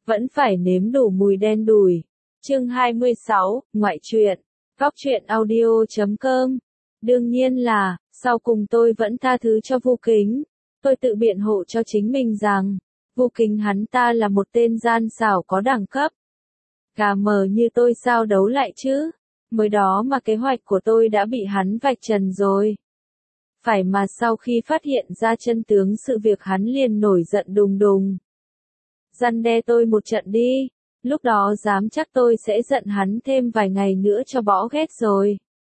vẫn phải nếm đủ mùi đen đủi. Chương 26, ngoại truyện. Góc truyện audio.com. Đương nhiên là, sau cùng tôi vẫn tha thứ cho Vu Kính. Tôi tự biện hộ cho chính mình rằng, Vu Kính hắn ta là một tên gian xảo có đẳng cấp. Gà mờ như tôi sao đấu lại chứ? Mới đó mà kế hoạch của tôi đã bị hắn vạch trần rồi. Phải mà sau khi phát hiện ra chân tướng sự việc hắn liền nổi giận đùng đùng. Răn đe tôi một trận đi, lúc đó dám chắc tôi sẽ giận hắn thêm vài ngày nữa cho bỏ ghét rồi.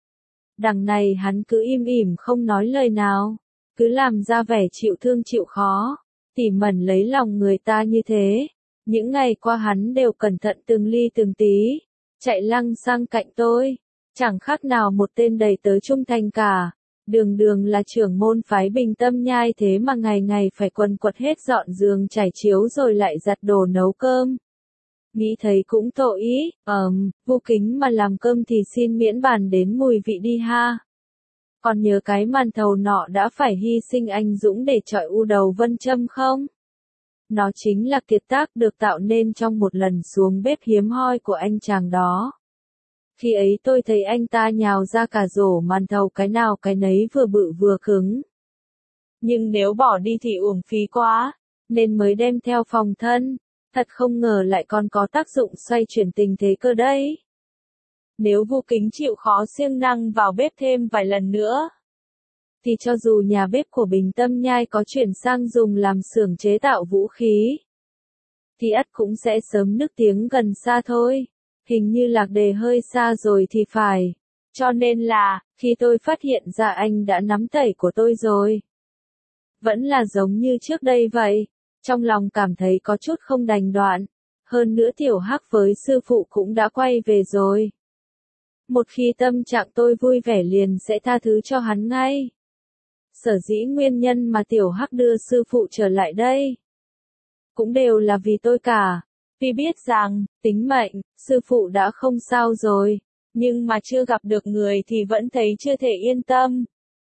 Đằng này hắn cứ im ỉm không nói lời nào, cứ làm ra vẻ chịu thương chịu khó, tỉ mẩn lấy lòng người ta như thế. Những ngày qua hắn đều cẩn thận từng ly từng tí, chạy lăng sang cạnh tôi, chẳng khác nào một tên đầy tớ trung thành cả. Đường đường là trưởng môn phái Bình Tâm Nhai thế mà ngày ngày phải quần quật hết dọn giường trải chiếu rồi lại giặt đồ nấu cơm. Nghĩ thấy cũng tội ý, Vu Kính mà làm cơm thì xin miễn bàn đến mùi vị đi ha. Còn nhớ cái màn thầu nọ đã phải hy sinh anh dũng để chọi u đầu Vân Châm không? Nó chính là kiệt tác được tạo nên trong một lần xuống bếp hiếm hoi của anh chàng đó. Khi ấy tôi thấy anh ta nhào ra cả rổ màn thầu cái nào cái nấy vừa bự vừa cứng. Nhưng nếu bỏ đi thì uổng phí quá, nên mới đem theo phòng thân. Thật không ngờ lại còn có tác dụng xoay chuyển tình thế cơ đấy. Nếu Vu Kính chịu khó siêng năng vào bếp thêm vài lần nữa, thì cho dù nhà bếp của Bình Tâm Nhai có chuyển sang dùng làm xưởng chế tạo vũ khí, thì ắt cũng sẽ sớm nức tiếng gần xa thôi. Hình như lạc đề hơi xa rồi thì phải. Cho nên là, khi tôi phát hiện ra anh đã nắm tẩy của tôi rồi, vẫn là giống như trước đây vậy. Trong lòng cảm thấy có chút không đành đoạn. Hơn nữa Tiểu Hắc với sư phụ cũng đã quay về rồi. Một khi tâm trạng tôi vui vẻ liền sẽ tha thứ cho hắn ngay. Sở dĩ nguyên nhân mà Tiểu Hắc đưa sư phụ trở lại đây cũng đều là vì tôi cả. Vì biết rằng, tính mệnh, sư phụ đã không sao rồi, nhưng mà chưa gặp được người thì vẫn thấy chưa thể yên tâm.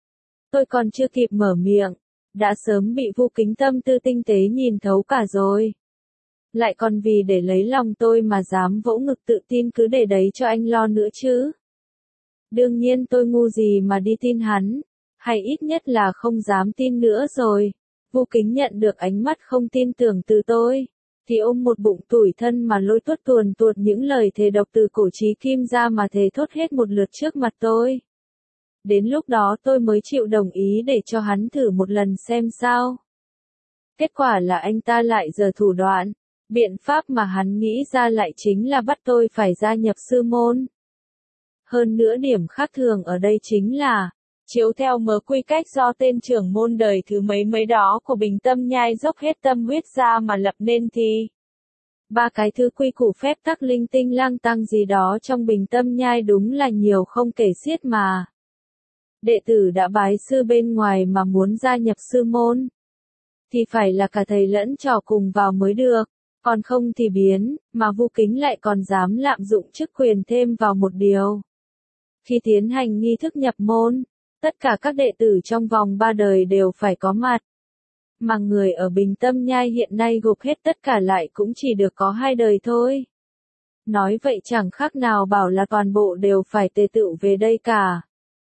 Tôi còn chưa kịp mở miệng, đã sớm bị Vu Kính tâm tư tinh tế nhìn thấu cả rồi. Lại còn vì để lấy lòng tôi mà dám vỗ ngực tự tin cứ để đấy cho anh lo nữa chứ. Đương nhiên tôi ngu gì mà đi tin hắn, hay ít nhất là không dám tin nữa rồi. Vu Kính nhận được ánh mắt không tin tưởng từ tôi, thì ôm một bụng tủi thân mà lôi tuốt tuồn tuột những lời thề độc từ cổ chí kim ra mà thề thốt hết một lượt trước mặt tôi. Đến lúc đó tôi mới chịu đồng ý để cho hắn thử một lần xem sao. Kết quả là anh ta lại giở thủ đoạn, biện pháp mà hắn nghĩ ra lại chính là bắt tôi phải gia nhập sư môn. Hơn nữa điểm khác thường ở đây chính là, chiếu theo mớ quy cách do tên trưởng môn đời thứ mấy đó của Bình Tâm Nhai dốc hết tâm huyết ra mà lập nên thì ba cái thứ quy củ phép tắc linh tinh lang tăng gì đó trong Bình Tâm Nhai đúng là nhiều không kể xiết mà. Đệ tử đã bái sư bên ngoài mà muốn gia nhập sư môn thì phải là cả thầy lẫn trò cùng vào mới được, còn không thì biến, mà Vu Kính lại còn dám lạm dụng chức quyền thêm vào một điều. Khi tiến hành nghi thức nhập môn, tất cả các đệ tử trong vòng 3 đời đều phải có mặt. Mà người ở Bình Tâm Nhai hiện nay gộp hết tất cả lại cũng chỉ được có 2 đời thôi. Nói vậy chẳng khác nào bảo là toàn bộ đều phải tề tựu về đây cả.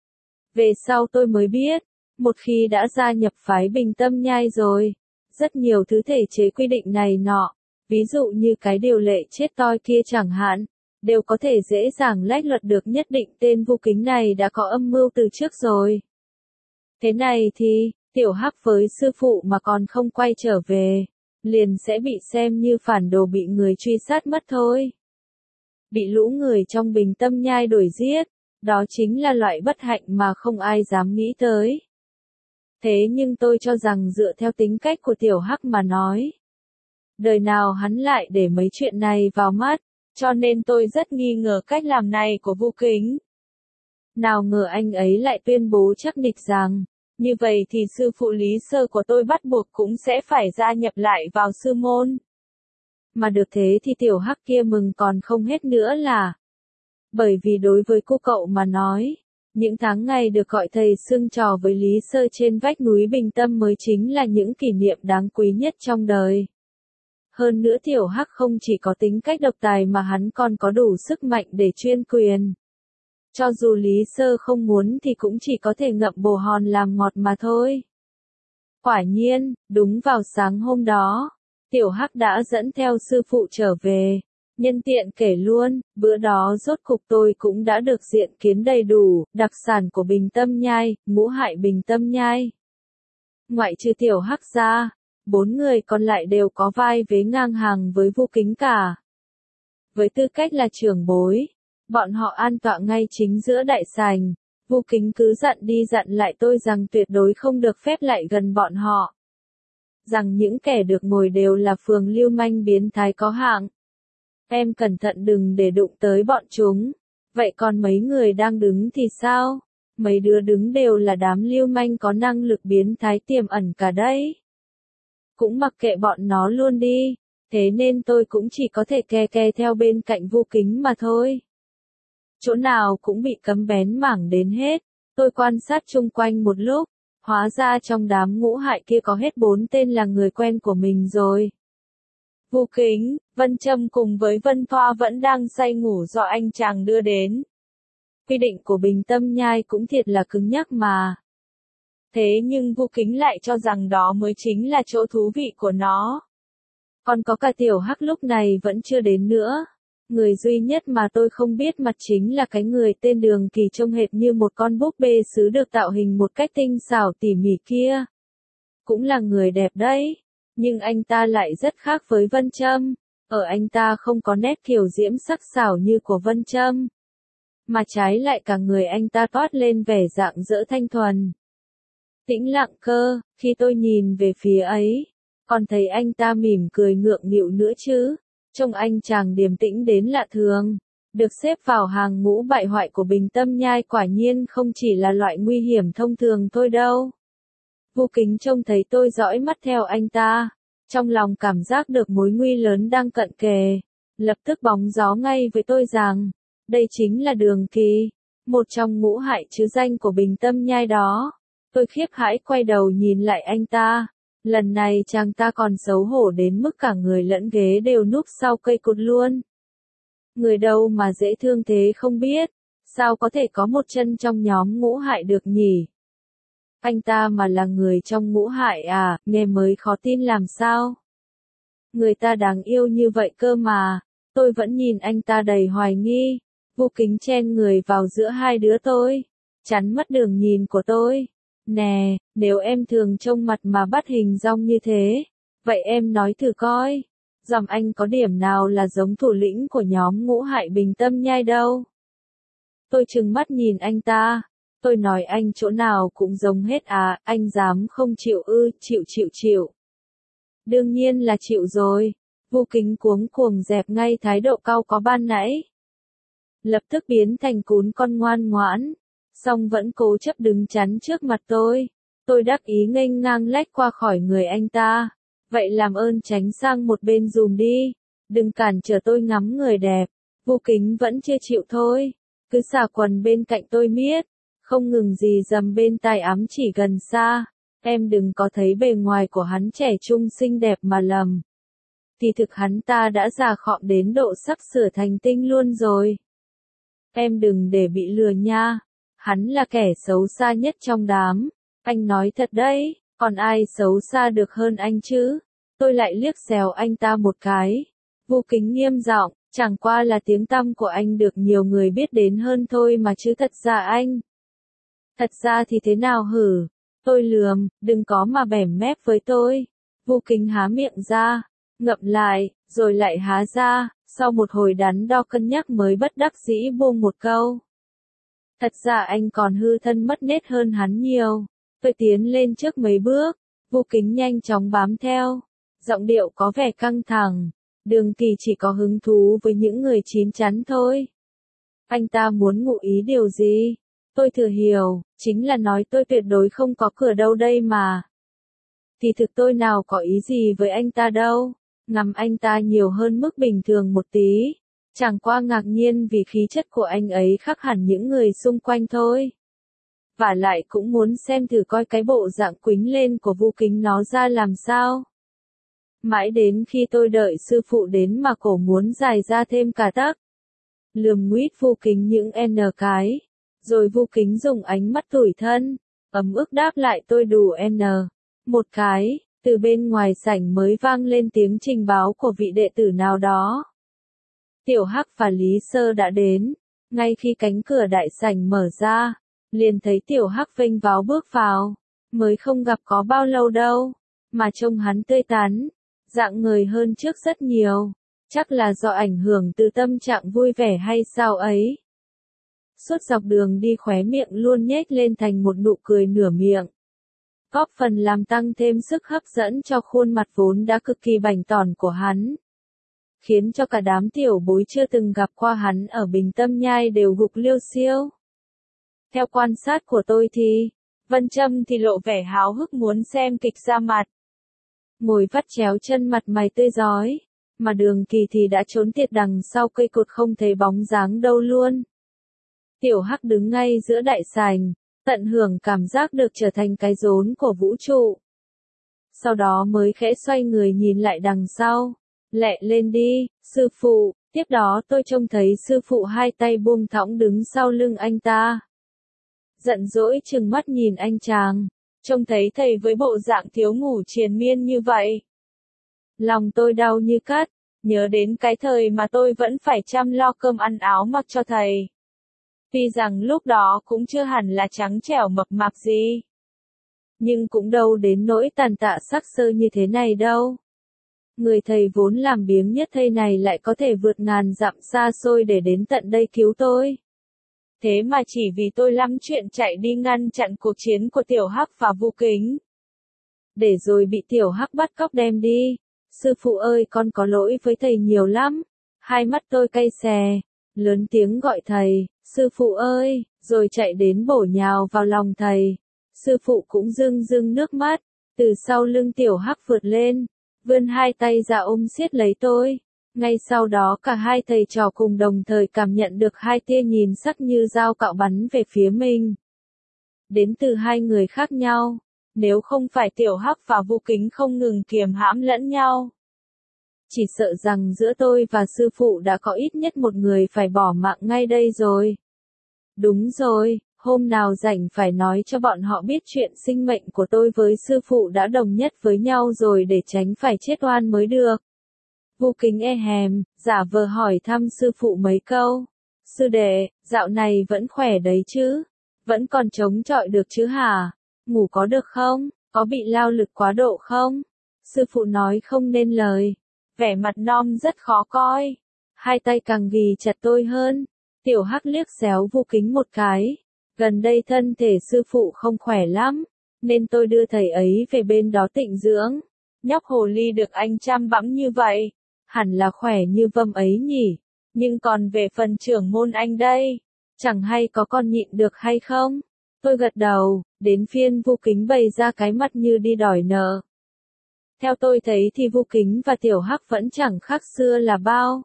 Về sau tôi mới biết, một khi đã gia nhập phái Bình Tâm Nhai rồi, rất nhiều thứ thể chế quy định này nọ, ví dụ như cái điều lệ chết toi kia chẳng hạn, đều có thể dễ dàng lách luật được, nhất định tên Vu Kính này đã có âm mưu từ trước rồi. Thế này thì, Tiểu Hắc với sư phụ mà còn không quay trở về, liền sẽ bị xem như phản đồ bị người truy sát mất thôi. Bị lũ người trong Bình Tâm Nhai đuổi giết, đó chính là loại bất hạnh mà không ai dám nghĩ tới. Thế nhưng tôi cho rằng dựa theo tính cách của Tiểu Hắc mà nói, đời nào hắn lại để mấy chuyện này vào mắt, cho nên tôi rất nghi ngờ cách làm này của Vu Kính. Nào ngờ anh ấy lại tuyên bố chắc nịch rằng, như vậy thì sư phụ Lý Sơ của tôi bắt buộc cũng sẽ phải gia nhập lại vào sư môn. Mà được thế thì Tiểu Hắc kia mừng còn không hết nữa là. Bởi vì đối với cô cậu mà nói, những tháng ngày được gọi thầy xưng trò với Lý Sơ trên vách núi Bình Tâm mới chính là những kỷ niệm đáng quý nhất trong đời. Hơn nữa Tiểu Hắc không chỉ có tính cách độc tài mà hắn còn có đủ sức mạnh để chuyên quyền. Cho dù Lý Sơ không muốn thì cũng chỉ có thể ngậm bồ hòn làm ngọt mà thôi. Quả nhiên, đúng vào sáng hôm đó, Tiểu Hắc đã dẫn theo sư phụ trở về. Nhân tiện kể luôn, bữa đó rốt cục tôi cũng đã được diện kiến đầy đủ, đặc sản của Bình Tâm Nhai, ngũ hại Bình Tâm Nhai. Ngoại trừ Tiểu Hắc ra, 4 người còn lại đều có vai vế ngang hàng với Vu Kính cả. Với tư cách là trưởng bối, bọn họ an tọa ngay chính giữa đại sảnh. Vu Kính cứ dặn đi dặn lại tôi rằng tuyệt đối không được phép lại gần bọn họ. Rằng những kẻ được ngồi đều là phường lưu manh biến thái có hạng. Em cẩn thận đừng để đụng tới bọn chúng. Vậy còn mấy người đang đứng thì sao? Mấy đứa đứng đều là đám lưu manh có năng lực biến thái tiềm ẩn cả đấy. Cũng mặc kệ bọn nó luôn đi. Thế nên tôi cũng chỉ có thể ke ke theo bên cạnh Vu Kính mà thôi. Chỗ nào cũng bị cấm bén mảng đến hết. Tôi quan sát chung quanh một lúc. Hóa ra trong đám ngũ hại kia có hết 4 tên là người quen của mình rồi. Vu Kính, Vân Trâm cùng với Vân Thoa vẫn đang say ngủ do anh chàng đưa đến. Quy định của Bình Tâm Nhai cũng thiệt là cứng nhắc mà. Thế nhưng Vu Kính lại cho rằng đó mới chính là chỗ thú vị của nó. Còn có cả Tiểu Hắc lúc này vẫn chưa đến nữa. Người duy nhất mà tôi không biết mặt chính là cái người tên Đường Kỳ trông hệt như một con búp bê sứ được tạo hình một cách tinh xảo tỉ mỉ kia. Cũng là người đẹp đấy. Nhưng anh ta lại rất khác với Vân Trâm. Ở anh ta không có nét kiều diễm sắc sảo như của Vân Trâm. Mà trái lại cả người anh ta toát lên vẻ rạng rỡ thanh thuần. Tĩnh lặng cơ, khi tôi nhìn về phía ấy. Còn thấy anh ta mỉm cười ngượng nghịu nữa chứ. Trông anh chàng điềm tĩnh đến lạ thường. Được xếp vào hàng ngũ bại hoại của Bình Tâm Nhai quả nhiên không chỉ là loại nguy hiểm thông thường thôi đâu. Vu Kính trông thấy tôi dõi mắt theo anh ta. Trong lòng cảm giác được mối nguy lớn đang cận kề. Lập tức bóng gió ngay với tôi rằng. Đây chính là Đường Kỳ. Một trong ngũ hại chứ danh của Bình Tâm Nhai đó. Tôi khiếp hãi quay đầu nhìn lại anh ta. Lần này chàng ta còn xấu hổ đến mức cả người lẫn ghế đều núp sau cây cột luôn. Người đâu mà dễ thương thế không biết. Sao có thể có một chân trong nhóm ngũ hại được nhỉ? Anh ta mà là người trong ngũ hại à, nghe mới khó tin làm sao? Người ta đáng yêu như vậy cơ mà. Tôi vẫn nhìn anh ta đầy hoài nghi. Vu Kính chen người vào giữa hai đứa tôi. Chắn mất đường nhìn của tôi. Nè, nếu em thường trông mặt mà bắt hình dong như thế, vậy em nói thử coi, dòng anh có điểm nào là giống thủ lĩnh của nhóm ngũ hại Bình Tâm Nhai đâu. Tôi trừng mắt nhìn anh ta, tôi nói anh chỗ nào cũng giống hết à, anh dám không chịu ư, chịu. Đương nhiên là chịu rồi, Vu Kính cuống cuồng dẹp ngay thái độ cau có ban nãy. Lập tức biến thành cún con ngoan ngoãn. Song vẫn cố chấp đứng chắn trước mặt tôi. Tôi đắc ý nghênh ngang lách qua khỏi người anh ta. Vậy làm ơn tránh sang một bên dùm đi. Đừng cản trở tôi ngắm người đẹp. Vu Kính vẫn chưa chịu thôi. Cứ xả quần bên cạnh tôi miết. Không ngừng gì dầm bên tai ám chỉ gần xa. Em đừng có thấy bề ngoài của hắn trẻ trung xinh đẹp mà lầm. Thì thực hắn ta đã già khọm đến độ sắp sửa thành tinh luôn rồi. Em đừng để bị lừa nha. Hắn là kẻ xấu xa nhất trong đám. Anh nói thật đấy, còn ai xấu xa được hơn anh chứ? Tôi lại liếc xéo anh ta một cái. Vu Kính nghiêm giọng, chẳng qua là tiếng tăm của anh được nhiều người biết đến hơn thôi mà chứ thật ra anh. Thật ra thì thế nào hử? Tôi lườm, đừng có mà bẻm mép với tôi. Vu Kính há miệng ra, ngậm lại, rồi lại há ra, sau một hồi đắn đo cân nhắc mới bất đắc dĩ buông một câu. Thật ra anh còn hư thân mất nết hơn hắn nhiều. Tôi tiến lên trước mấy bước, Vu Kính nhanh chóng bám theo. Giọng điệu có vẻ căng thẳng. Đường Kỳ chỉ có hứng thú với những người chín chắn thôi. Anh ta muốn ngụ ý điều gì? Tôi thừa hiểu, chính là nói tôi tuyệt đối không có cửa đâu đây mà. Thì thực tôi nào có ý gì với anh ta đâu. Ngắm anh ta nhiều hơn mức bình thường một tí. Chẳng qua ngạc nhiên vì khí chất của anh ấy khác hẳn những người xung quanh thôi. Và lại cũng muốn xem thử coi cái bộ dạng quýnh lên của Vu Kính nó ra làm sao. Mãi đến khi tôi đợi sư phụ đến mà cổ muốn dài ra thêm cả tấc. Lườm nguýt Vu Kính những n cái. Rồi Vu Kính dùng ánh mắt tủi thân, ấm ức đáp lại tôi đủ n. Một cái, từ bên ngoài sảnh mới vang lên tiếng trình báo của vị đệ tử nào đó. Tiểu Hắc và Lý Sơ đã đến. Ngay khi cánh cửa đại sảnh mở ra, liền thấy Tiểu Hắc vênh váo bước vào. Mới không gặp có bao lâu đâu, mà trông hắn tươi tắn, dạng người hơn trước rất nhiều. Chắc là do ảnh hưởng từ tâm trạng vui vẻ hay sao ấy. Suốt dọc đường đi khóe miệng luôn nhếch lên thành một nụ cười nửa miệng. Góp phần làm tăng thêm sức hấp dẫn cho khuôn mặt vốn đã cực kỳ bảnh tỏn của hắn. Khiến cho cả đám tiểu bối chưa từng gặp qua hắn ở Bình Tâm Nhai đều gục liêu xiêu. Theo quan sát của tôi thì, Vân Trâm thì lộ vẻ háo hức muốn xem kịch ra mặt. Ngồi vắt chéo chân mặt mày tươi rói, mà Đường Kỳ thì đã trốn tiệt đằng sau cây cột không thấy bóng dáng đâu luôn. Tiểu Hắc đứng ngay giữa đại sảnh, tận hưởng cảm giác được trở thành cái rốn của vũ trụ. Sau đó mới khẽ xoay người nhìn lại đằng sau. Lẹ lên đi, sư phụ. Tiếp đó tôi trông thấy sư phụ hai tay buông thõng đứng sau lưng anh ta. Giận dỗi trừng mắt nhìn anh chàng, trông thấy thầy với bộ dạng thiếu ngủ triền miên như vậy. Lòng tôi đau như cắt, nhớ đến cái thời mà tôi vẫn phải chăm lo cơm ăn áo mặc cho thầy. Tuy rằng lúc đó cũng chưa hẳn là trắng trẻo mập mạp gì, nhưng cũng đâu đến nỗi tàn tạ sắc sơ như thế này đâu. Người thầy vốn làm biếng nhất thây này lại có thể vượt ngàn dặm xa xôi để đến tận đây cứu tôi. Thế mà chỉ vì tôi lắm chuyện chạy đi ngăn chặn cuộc chiến của Tiểu Hắc và Vu Kính. Để rồi bị Tiểu Hắc bắt cóc đem đi. Sư phụ ơi, con có lỗi với thầy nhiều lắm. Hai mắt tôi cay xè, lớn tiếng gọi thầy, sư phụ ơi, rồi chạy đến bổ nhào vào lòng thầy. Sư phụ cũng rưng rưng nước mắt, từ sau lưng Tiểu Hắc vượt lên, vươn hai tay ra ôm siết lấy tôi. Ngay sau đó cả hai thầy trò cùng đồng thời cảm nhận được hai tia nhìn sắc như dao cạo bắn về phía mình. Đến từ hai người khác nhau, nếu không phải Tiểu Hắc và Vu Kính không ngừng kiềm hãm lẫn nhau. Chỉ sợ rằng giữa tôi và sư phụ đã có ít nhất một người phải bỏ mạng ngay đây rồi. Đúng rồi, hôm nào rảnh phải nói cho bọn họ biết chuyện sinh mệnh của tôi với sư phụ đã đồng nhất với nhau rồi để tránh phải chết oan mới được. Vu Kính e hèm, giả vờ hỏi thăm sư phụ mấy câu. Sư đệ, dạo này vẫn khỏe đấy chứ? Vẫn còn chống chọi được chứ hả? Ngủ có được không? Có bị lao lực quá độ không? Sư phụ nói không nên lời. Vẻ mặt non rất khó coi. Hai tay càng ghì chặt tôi hơn. Tiểu Hắc liếc xéo Vu Kính một cái. Gần đây thân thể sư phụ không khỏe lắm, nên tôi đưa thầy ấy về bên đó tịnh dưỡng. Nhóc hồ ly được anh chăm bẵm như vậy, hẳn là khỏe như vâm ấy nhỉ. Nhưng còn về phần trưởng môn anh đây, chẳng hay có còn nhịn được hay không? Tôi gật đầu, đến phiên Vu Kính bày ra cái mặt như đi đòi nợ. Theo tôi thấy thì Vu Kính và Tiểu Hắc vẫn chẳng khác xưa là bao.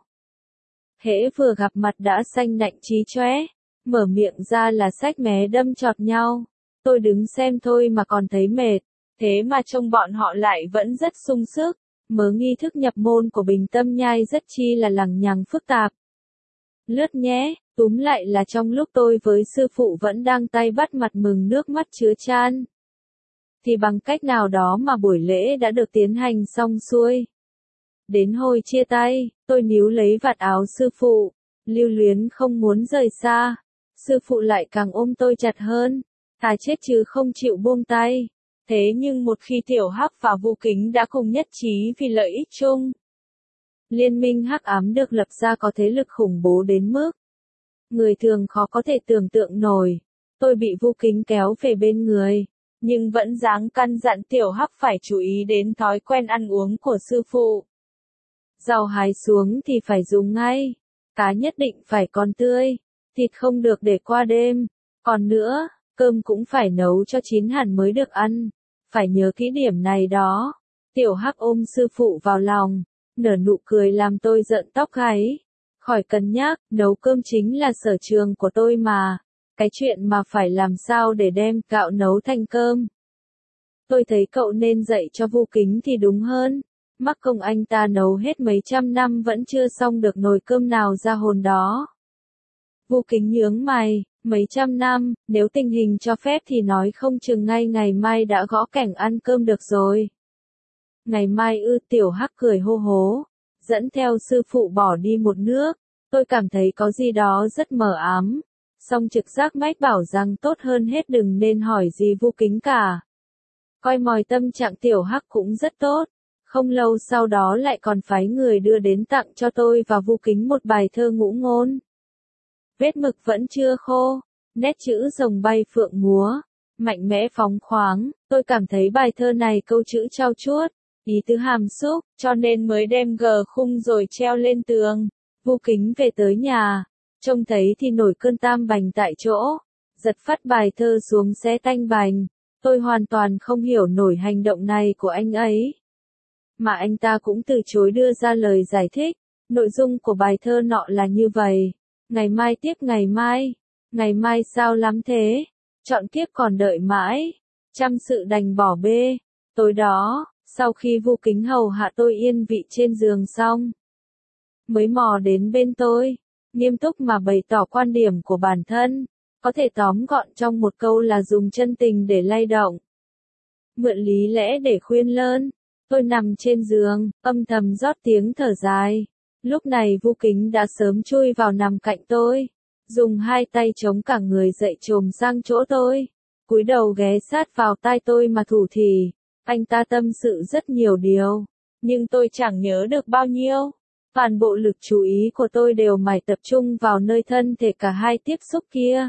Hễ vừa gặp mặt đã xanh nạnh chí chóe, mở miệng ra là xách mé đâm chọt nhau. Tôi đứng xem thôi mà còn thấy mệt, thế mà trông bọn họ lại vẫn rất sung sức. Mớ nghi thức nhập môn của Bình Tâm Nhai rất chi là lằng nhằng phức tạp. Lướt nhé, túm lại là trong lúc tôi với sư phụ vẫn đang tay bắt mặt mừng nước mắt chứa chan, thì bằng cách nào đó mà buổi lễ đã được tiến hành xong xuôi. Đến hồi chia tay, tôi níu lấy vạt áo sư phụ, lưu luyến không muốn rời xa. Sư phụ lại càng ôm tôi chặt hơn, thà chết chứ không chịu buông tay. Thế nhưng một khi Tiểu Hắc và Vu Kính đã cùng nhất trí vì lợi ích chung, liên minh hắc ám được lập ra có thế lực khủng bố đến mức người thường khó có thể tưởng tượng nổi. Tôi bị Vu Kính kéo về bên người, nhưng vẫn dáng căn dặn Tiểu Hắc phải chú ý đến thói quen ăn uống của sư phụ. Rau hái xuống thì phải dùng ngay, cá nhất định phải còn tươi, thịt không được để qua đêm. Còn nữa, cơm cũng phải nấu cho chín hẳn mới được ăn. Phải nhớ kỹ điểm này đó. Tiểu Hắc ôm sư phụ vào lòng, nở nụ cười làm tôi giận tóc gáy. Khỏi cân nhắc, nấu cơm chính là sở trường của tôi mà. Cái chuyện mà phải làm sao để đem gạo nấu thành cơm, tôi thấy cậu nên dạy cho Vu Kính thì đúng hơn. Mắc công anh ta nấu hết mấy trăm năm vẫn chưa xong được nồi cơm nào ra hồn đó. Vu Kính nhướng mày, mấy trăm năm, nếu tình hình cho phép thì nói không chừng ngay ngày mai đã gõ cảnh ăn cơm được rồi. Ngày mai ư? Tiểu Hắc cười hô hố, dẫn theo sư phụ bỏ đi một nước. Tôi cảm thấy có gì đó rất mờ ám. Song trực giác mách bảo rằng tốt hơn hết đừng nên hỏi gì Vu Kính cả. Coi mòi tâm trạng Tiểu Hắc cũng rất tốt. Không lâu sau đó lại còn phái người đưa đến tặng cho tôi và Vu Kính một bài thơ ngũ ngôn. Vết mực vẫn chưa khô, nét chữ rồng bay phượng múa, mạnh mẽ phóng khoáng. Tôi cảm thấy bài thơ này câu chữ trau chuốt, ý tứ hàm xúc, cho nên mới đem gờ khung rồi treo lên tường. Vu Kính về tới nhà, trông thấy thì nổi cơn tam bành tại chỗ, giật phắt bài thơ xuống xé tanh bành. Tôi hoàn toàn không hiểu nổi hành động này của anh ấy. Mà anh ta cũng từ chối đưa ra lời giải thích. Nội dung của bài thơ nọ là như vậy. Ngày mai tiếp ngày mai sao lắm thế? Chọn kiếp còn đợi mãi, trăm sự đành bỏ bê. Tối đó, sau khi Vu Kính hầu hạ tôi yên vị trên giường xong, mới mò đến bên tôi, nghiêm túc mà bày tỏ quan điểm của bản thân, có thể tóm gọn trong một câu là dùng chân tình để lay động, mượn lý lẽ để khuyên lơn. Tôi nằm trên giường, âm thầm rót tiếng thở dài. Lúc này Vu Kính đã sớm chui vào nằm cạnh tôi, dùng hai tay chống cả người dậy chồm sang chỗ tôi, cúi đầu ghé sát vào tai tôi mà thủ thỉ. Anh ta tâm sự rất nhiều điều, nhưng tôi chẳng nhớ được bao nhiêu. Toàn bộ lực chú ý của tôi đều mải tập trung vào nơi thân thể cả hai tiếp xúc kia.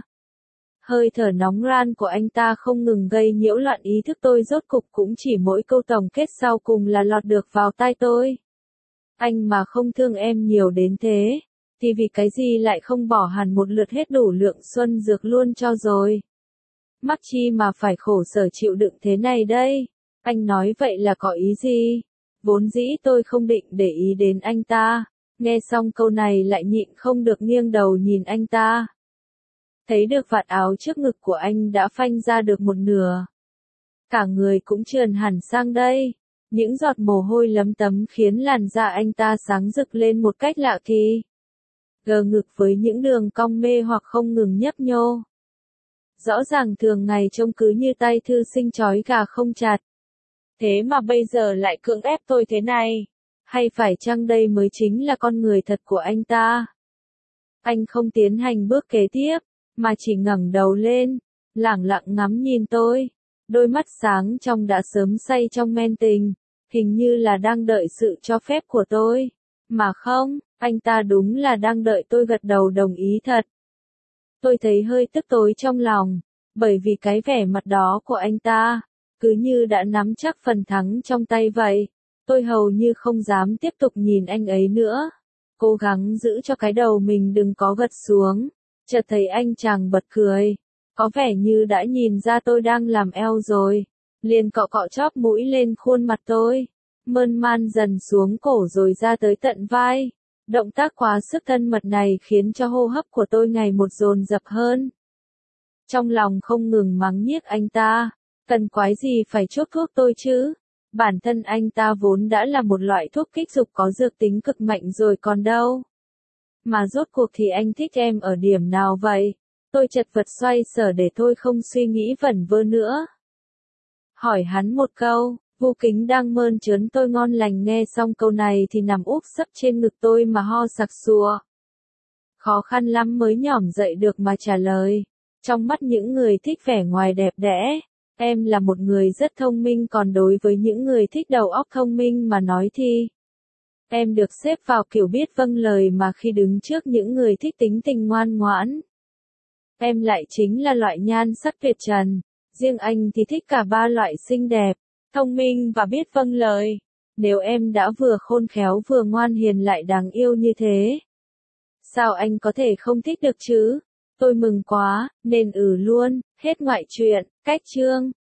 Hơi thở nóng ran của anh ta không ngừng gây nhiễu loạn ý thức tôi, rốt cục cũng chỉ mỗi câu tổng kết sau cùng là lọt được vào tai tôi. Anh mà không thương em nhiều đến thế, thì vì cái gì lại không bỏ hẳn một lượt hết đủ lượng xuân dược luôn cho rồi. Mắc chi mà phải khổ sở chịu đựng thế này đây. Anh nói vậy là có ý gì? Vốn dĩ tôi không định để ý đến anh ta. Nghe xong câu này lại nhịn không được nghiêng đầu nhìn anh ta. Thấy được vạt áo trước ngực của anh đã phanh ra được một nửa. Cả người cũng trườn hẳn sang đây. Những giọt mồ hôi lấm tấm khiến làn da anh ta sáng rực lên một cách lạ kỳ. Gờ ngực với những đường cong mê hoặc không ngừng nhấp nhô. Rõ ràng thường ngày trông cứ như tay thư sinh trói gà không chặt. Thế mà bây giờ lại cưỡng ép tôi thế này. Hay phải chăng đây mới chính là con người thật của anh ta? Anh không tiến hành bước kế tiếp, mà chỉ ngẩng đầu lên, lẳng lặng ngắm nhìn tôi. Đôi mắt sáng trong đã sớm say trong men tình, hình như là đang đợi sự cho phép của tôi. Mà không, anh ta đúng là đang đợi tôi gật đầu đồng ý thật. Tôi thấy hơi tức tối trong lòng, bởi vì cái vẻ mặt đó của anh ta, cứ như đã nắm chắc phần thắng trong tay vậy. Tôi hầu như không dám tiếp tục nhìn anh ấy nữa. Cố gắng giữ cho cái đầu mình đừng có gật xuống. Chợt thấy anh chàng bật cười. Có vẻ như đã nhìn ra tôi đang làm eo rồi. Liền cọ cọ chóp mũi lên khuôn mặt tôi. Mơn man dần xuống cổ rồi ra tới tận vai. Động tác quá sức thân mật này khiến cho hô hấp của tôi ngày một dồn dập hơn. Trong lòng không ngừng mắng nhiếc anh ta. Cần quái gì phải chuốc thuốc tôi chứ? Bản thân anh ta vốn đã là một loại thuốc kích dục có dược tính cực mạnh rồi còn đâu. Mà rốt cuộc thì anh thích em ở điểm nào vậy? Tôi chật vật xoay sở để thôi không suy nghĩ vẩn vơ nữa. Hỏi hắn một câu, Vu Kính đang mơn trớn tôi ngon lành nghe xong câu này thì nằm úp sấp trên ngực tôi mà ho sặc sụa. Khó khăn lắm mới nhỏm dậy được mà trả lời. Trong mắt những người thích vẻ ngoài đẹp đẽ, em là một người rất thông minh, còn đối với những người thích đầu óc thông minh mà nói thì em được xếp vào kiểu biết vâng lời mà khi đứng trước những người thích tính tình ngoan ngoãn. Em lại chính là loại nhan sắc tuyệt trần. Riêng anh thì thích cả ba loại xinh đẹp, thông minh và biết vâng lời. Nếu em đã vừa khôn khéo vừa ngoan hiền lại đáng yêu như thế, sao anh có thể không thích được chứ? Tôi mừng quá, nên luôn. Hết ngoại truyện, cách chương.